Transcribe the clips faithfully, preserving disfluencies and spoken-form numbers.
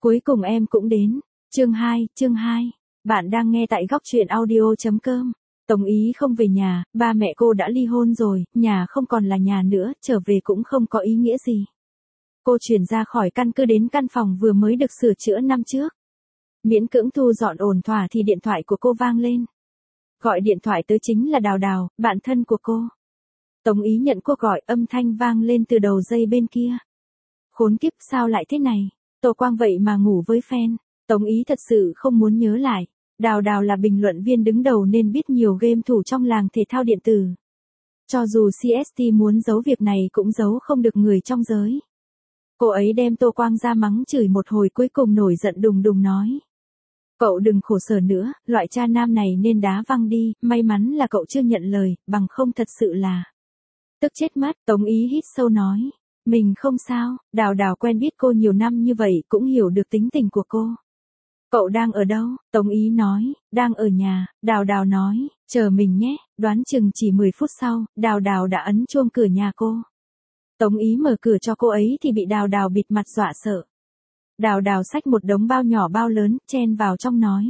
Cuối cùng em cũng đến. Chương hai, chương hai. Bạn đang nghe tại góc truyện audio chấm com. Tống Ý không về nhà, ba mẹ cô đã ly hôn rồi, nhà không còn là nhà nữa, trở về cũng không có ý nghĩa gì. Cô chuyển ra khỏi căn cứ đến căn phòng vừa mới được sửa chữa năm trước. Miễn cưỡng thu dọn ổn thỏa thì điện thoại của cô vang lên. Gọi điện thoại tới chính là Đào Đào, bạn thân của cô. Tống Ý nhận cuộc gọi, âm thanh vang lên từ đầu dây bên kia. Khốn kiếp, sao lại thế này? Tô Quang vậy mà ngủ với fan. Tống Ý thật sự không muốn nhớ lại. Đào Đào là bình luận viên đứng đầu nên biết nhiều game thủ trong làng thể thao điện tử. Cho dù xê ét tê muốn giấu việc này cũng giấu không được người trong giới. Cô ấy đem Tô Quang ra mắng chửi một hồi, cuối cùng nổi giận đùng đùng nói. Cậu đừng khổ sở nữa, loại cha nam này nên đá văng đi, may mắn là cậu chưa nhận lời, bằng không thật sự là. Tức chết mất, Tống Ý hít sâu nói. Mình không sao, Đào Đào quen biết cô nhiều năm như vậy cũng hiểu được tính tình của cô. Cậu đang ở đâu? Tống Ý nói, đang ở nhà. Đào Đào nói, chờ mình nhé, đoán chừng chỉ mười phút sau, Đào Đào đã ấn chuông cửa nhà cô. Tống Ý mở cửa cho cô ấy thì bị Đào Đào bịt mặt dọa sợ. Đào Đào xách một đống bao nhỏ bao lớn, chen vào trong nói.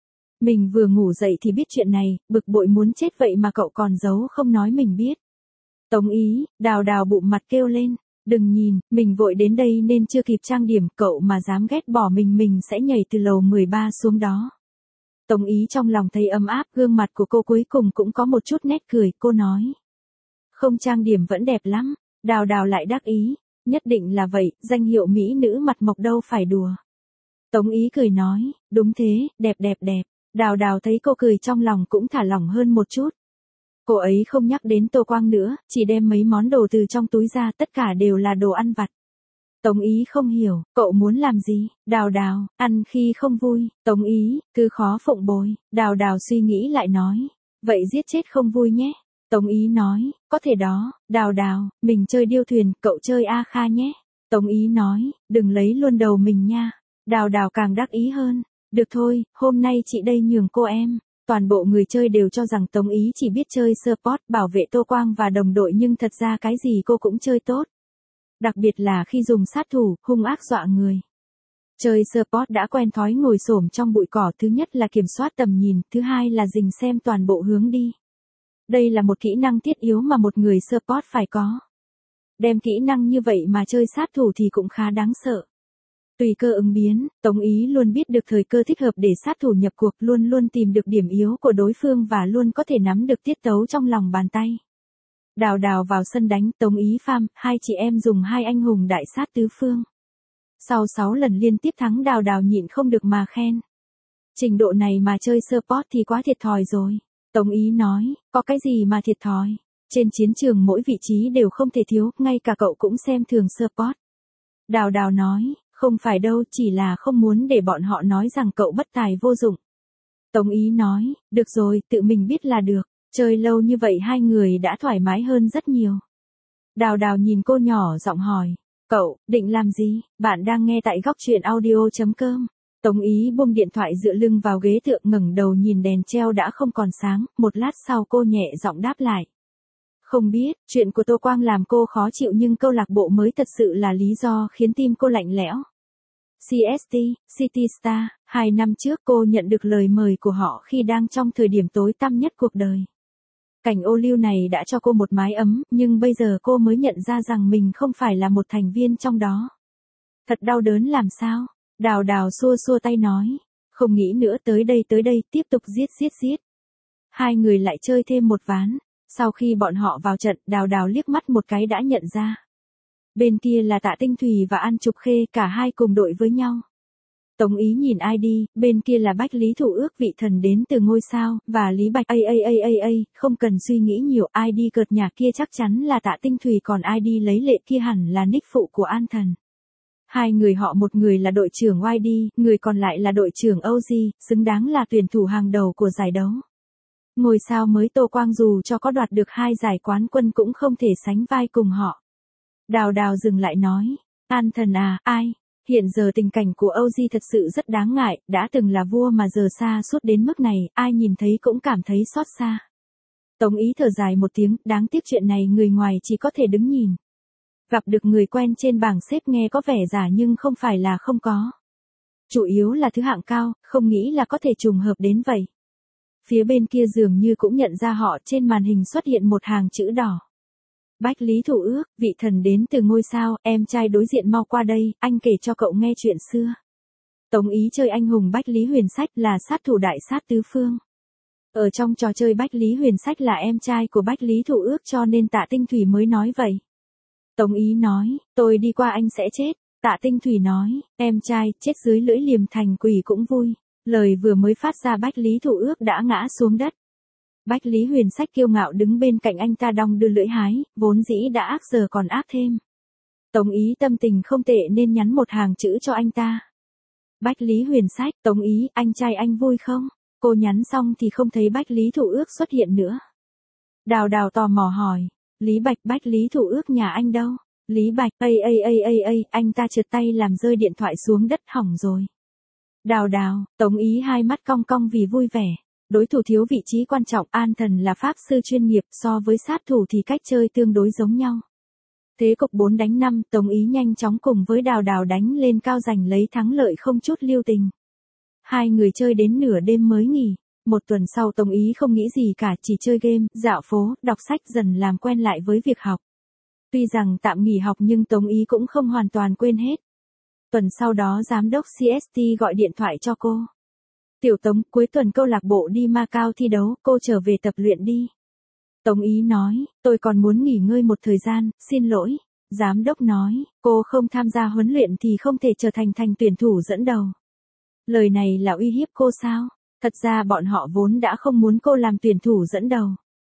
Mình vừa ngủ dậy thì biết chuyện này, bực bội muốn chết vậy mà cậu còn giấu không nói mình biết. Tống Ý, Đào Đào bụng mặt kêu lên. Đừng nhìn, mình vội đến đây nên chưa kịp trang điểm, cậu mà dám ghét bỏ mình mình sẽ nhảy từ lầu mười ba xuống đó. Tống Ý trong lòng thấy ấm áp, gương mặt của cô cuối cùng cũng có một chút nét cười, cô nói. Không trang điểm vẫn đẹp lắm. Đào Đào lại đắc ý, nhất định là vậy, danh hiệu mỹ nữ mặt mộc đâu phải đùa. Tống Ý cười nói, đúng thế, đẹp đẹp đẹp. Đào Đào thấy cô cười trong lòng cũng thả lỏng hơn một chút. Cô ấy không nhắc đến Tô Quang nữa, chỉ đem mấy món đồ từ trong túi ra, tất cả đều là đồ ăn vặt. Tống Ý không hiểu, cậu muốn làm gì? Đào Đào, ăn khi không vui. Tống Ý, cứ khó phụng bồi. Đào Đào suy nghĩ lại nói, vậy giết chết không vui nhé. Tống Ý nói, có thể đó. Đào Đào, mình chơi điêu thuyền, cậu chơi A Kha nhé. Tống Ý nói, đừng lấy luôn đầu mình nha. Đào Đào càng đắc ý hơn. Được thôi, hôm nay chị đây nhường cô em. Toàn bộ người chơi đều cho rằng Tống Ý chỉ biết chơi support, bảo vệ Tô Quang và đồng đội, nhưng thật ra cái gì cô cũng chơi tốt. Đặc biệt là khi dùng sát thủ, hung ác dọa người. Chơi support đã quen thói ngồi xổm trong bụi cỏ, thứ nhất là kiểm soát tầm nhìn, thứ hai là rình xem toàn bộ hướng đi. Đây là một kỹ năng thiết yếu mà một người support phải có. Đem kỹ năng như vậy mà chơi sát thủ thì cũng khá đáng sợ. Tùy cơ ứng biến, Tống Ý luôn biết được thời cơ thích hợp để sát thủ nhập cuộc, luôn luôn tìm được điểm yếu của đối phương và luôn có thể nắm được tiết tấu trong lòng bàn tay. Đào Đào vào sân đánh, Tống Ý farm, hai chị em dùng hai anh hùng đại sát tứ phương. Sau sáu lần liên tiếp thắng, Đào Đào nhịn không được mà khen. Trình độ này mà chơi support thì quá thiệt thòi rồi. Tống Ý nói, có cái gì mà thiệt thòi? Trên chiến trường mỗi vị trí đều không thể thiếu, ngay cả cậu cũng xem thường support. Đào Đào nói, không phải đâu, chỉ là không muốn để bọn họ nói rằng cậu bất tài vô dụng. Tống Ý nói, được rồi, tự mình biết là được. Chơi lâu như vậy hai người đã thoải mái hơn rất nhiều. Đào Đào nhìn cô nhỏ giọng hỏi, cậu, định làm gì? Bạn đang nghe tại góc truyện audio chấm com. Tống Ý buông điện thoại dựa lưng vào ghế tựa, ngẩng đầu nhìn đèn treo đã không còn sáng, một lát sau cô nhẹ giọng đáp lại. Không biết, chuyện của Tô Quang làm cô khó chịu nhưng câu lạc bộ mới thật sự là lý do khiến tim cô lạnh lẽo. xê ét tê, City Star, hai năm trước cô nhận được lời mời của họ khi đang trong thời điểm tối tăm nhất cuộc đời. Cảnh ô liu này đã cho cô một mái ấm, nhưng bây giờ cô mới nhận ra rằng mình không phải là một thành viên trong đó. Thật đau đớn làm sao? Đào Đào xua xua tay nói, không nghĩ nữa, tới đây tới đây, tiếp tục giết giết giết. Hai người lại chơi thêm một ván. Sau khi bọn họ vào trận, Đào Đào liếc mắt một cái đã nhận ra. Bên kia là Tạ Tinh Thủy và An Trục Khê, cả hai cùng đội với nhau. Tống Ý nhìn i đê, bên kia là Bách Lý Thủ Ước, vị thần đến từ ngôi sao, và Lý Bạch a a a a a, không cần suy nghĩ nhiều, i đê cợt nhà kia chắc chắn là Tạ Tinh Thủy, còn i đê lấy lệ kia hẳn là nick phụ của An Thần. Hai người họ, một người là đội trưởng i đê, người còn lại là đội trưởng o giê, xứng đáng là tuyển thủ hàng đầu của giải đấu. Ngôi sao mới Tô Quang dù cho có đoạt được hai giải quán quân cũng không thể sánh vai cùng họ. Đào Đào dừng lại nói, An Thần à, ai? Hiện giờ tình cảnh của o giê thật sự rất đáng ngại, đã từng là vua mà giờ xa suốt đến mức này, ai nhìn thấy cũng cảm thấy xót xa. Tống Ý thở dài một tiếng, đáng tiếc chuyện này người ngoài chỉ có thể đứng nhìn. Gặp được người quen trên bảng xếp nghe có vẻ giả nhưng không phải là không có. Chủ yếu là thứ hạng cao, không nghĩ là có thể trùng hợp đến vậy. Phía bên kia dường như cũng nhận ra họ, trên màn hình xuất hiện một hàng chữ đỏ. Bách Lý Thủ Ước, vị thần đến từ ngôi sao, em trai đối diện mau qua đây, anh kể cho cậu nghe chuyện xưa. Tống Ý chơi anh hùng Bách Lý Huyền Sách là sát thủ đại sát tứ phương. Ở trong trò chơi Bách Lý Huyền Sách là em trai của Bách Lý Thủ Ước cho nên Tạ Tinh Thủy mới nói vậy. Tống Ý nói, tôi đi qua anh sẽ chết. Tạ Tinh Thủy nói, em trai, chết dưới lưỡi liềm thành quỷ cũng vui. Lời vừa mới phát ra Bách Lý Thủ Ước đã ngã xuống đất. Bách Lý Huyền Sách kiêu ngạo đứng bên cạnh anh ta đong đưa lưỡi hái, vốn dĩ đã ác giờ còn ác thêm. Tống Ý tâm tình không tệ nên nhắn một hàng chữ cho anh ta. Bách Lý Huyền Sách, Tống Ý, anh trai anh vui không? Cô nhắn xong thì không thấy Bách Lý Thủ Ước xuất hiện nữa. Đào Đào tò mò hỏi, Lý Bạch, Bách Lý Thủ Ước nhà anh đâu? Lý Bạch, ây ây ây ây ây, anh ta trượt tay làm rơi điện thoại xuống đất hỏng rồi. Đào Đào, Tống Ý hai mắt cong cong vì vui vẻ. Đối thủ thiếu vị trí quan trọng, An Thần là pháp sư chuyên nghiệp, so với sát thủ thì cách chơi tương đối giống nhau. Thế cục bốn đánh năm, Tống Ý nhanh chóng cùng với Đào Đào đánh lên cao giành lấy thắng lợi không chút lưu tình. Hai người chơi đến nửa đêm mới nghỉ. Một tuần sau Tống Ý không nghĩ gì cả, chỉ chơi game, dạo phố, đọc sách dần làm quen lại với việc học. Tuy rằng tạm nghỉ học nhưng Tống Ý cũng không hoàn toàn quên hết. Tuần sau đó giám đốc xê ét tê gọi điện thoại cho cô. Tiểu Tống, cuối tuần câu lạc bộ đi Macau thi đấu, cô trở về tập luyện đi. Tống Ý nói, tôi còn muốn nghỉ ngơi một thời gian, xin lỗi. Giám đốc nói, cô không tham gia huấn luyện thì không thể trở thành thành tuyển thủ dẫn đầu. Lời này là uy hiếp cô sao? Thật ra bọn họ vốn đã không muốn cô làm tuyển thủ dẫn đầu.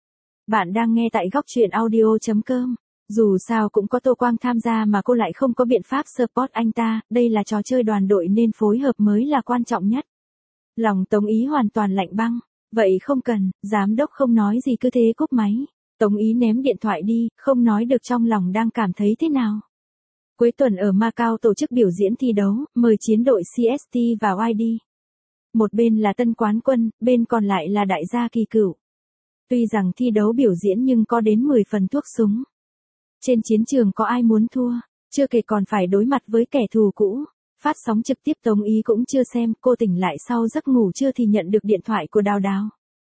Bạn đang nghe tại góc truyện audio chấm com. Dù sao cũng có Tô Quang tham gia mà cô lại không có biện pháp support anh ta, đây là trò chơi đoàn đội nên phối hợp mới là quan trọng nhất. Lòng Tống Ý hoàn toàn lạnh băng. Vậy không cần, giám đốc không nói gì cứ thế cúp máy. Tống Ý ném điện thoại đi, không nói được trong lòng đang cảm thấy thế nào. Cuối tuần ở Macau tổ chức biểu diễn thi đấu, mời chiến đội xê ét tê vào i đê. Một bên là tân quán quân, bên còn lại là đại gia kỳ cựu. Tuy rằng thi đấu biểu diễn nhưng có đến mười phần thuốc súng. Trên chiến trường có ai muốn thua, chưa kể còn phải đối mặt với kẻ thù cũ. Phát sóng trực tiếp Tống Ý cũng chưa xem, cô tỉnh lại sau giấc ngủ trưa thì nhận được điện thoại của Đào Đào.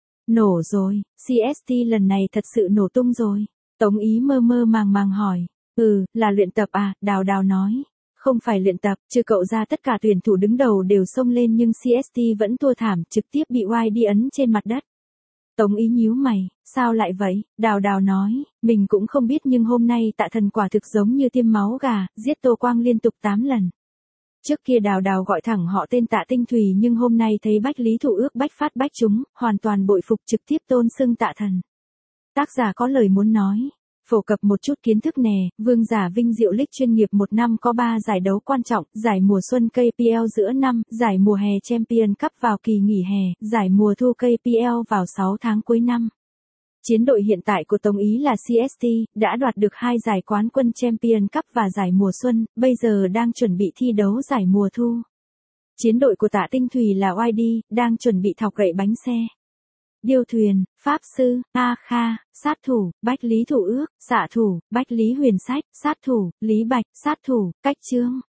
Nổ rồi, xê ét tê lần này thật sự nổ tung rồi. Tống Ý mơ mơ màng màng hỏi, ừ, là luyện tập à, Đào Đào nói. Không phải luyện tập, trừ cậu ra tất cả tuyển thủ đứng đầu đều xông lên nhưng xê ét tê vẫn thua thảm, trực tiếp bị i đê ấn trên mặt đất. Tống Ý nhíu mày, sao lại vậy? Đào Đào nói, mình cũng không biết nhưng hôm nay Tạ Thần quả thực giống như tiêm máu gà, giết Tô Quang liên tục tám lần. Trước kia Đào Đào gọi thẳng họ tên Tạ Tinh Thủy nhưng hôm nay thấy Bách Lý Thủ Ước bách phát bách trúng, hoàn toàn bội phục trực tiếp tôn xưng Tạ Thần. Tác giả có lời muốn nói. Phổ cập một chút kiến thức nè, Vương giả Vinh Diệu League chuyên nghiệp một năm có ba giải đấu quan trọng, giải mùa xuân ca pê lờ giữa năm, giải mùa hè Champion Cup vào kỳ nghỉ hè, giải mùa thu ca pê lờ vào sáu tháng cuối năm. Chiến đội hiện tại của Tống Ý là xê ét tê, đã đoạt được hai giải quán quân Champion Cup và giải mùa xuân, bây giờ đang chuẩn bị thi đấu giải mùa thu. Chiến đội của Tạ Tinh Thủy là i đê, đang chuẩn bị thọc gậy bánh xe. Điêu thuyền, pháp sư, A Kha, sát thủ, Bách Lý Thủ Ước, xạ thủ, Bách Lý Huyền Sách, sát thủ, Lý Bạch, sát thủ, cách chương.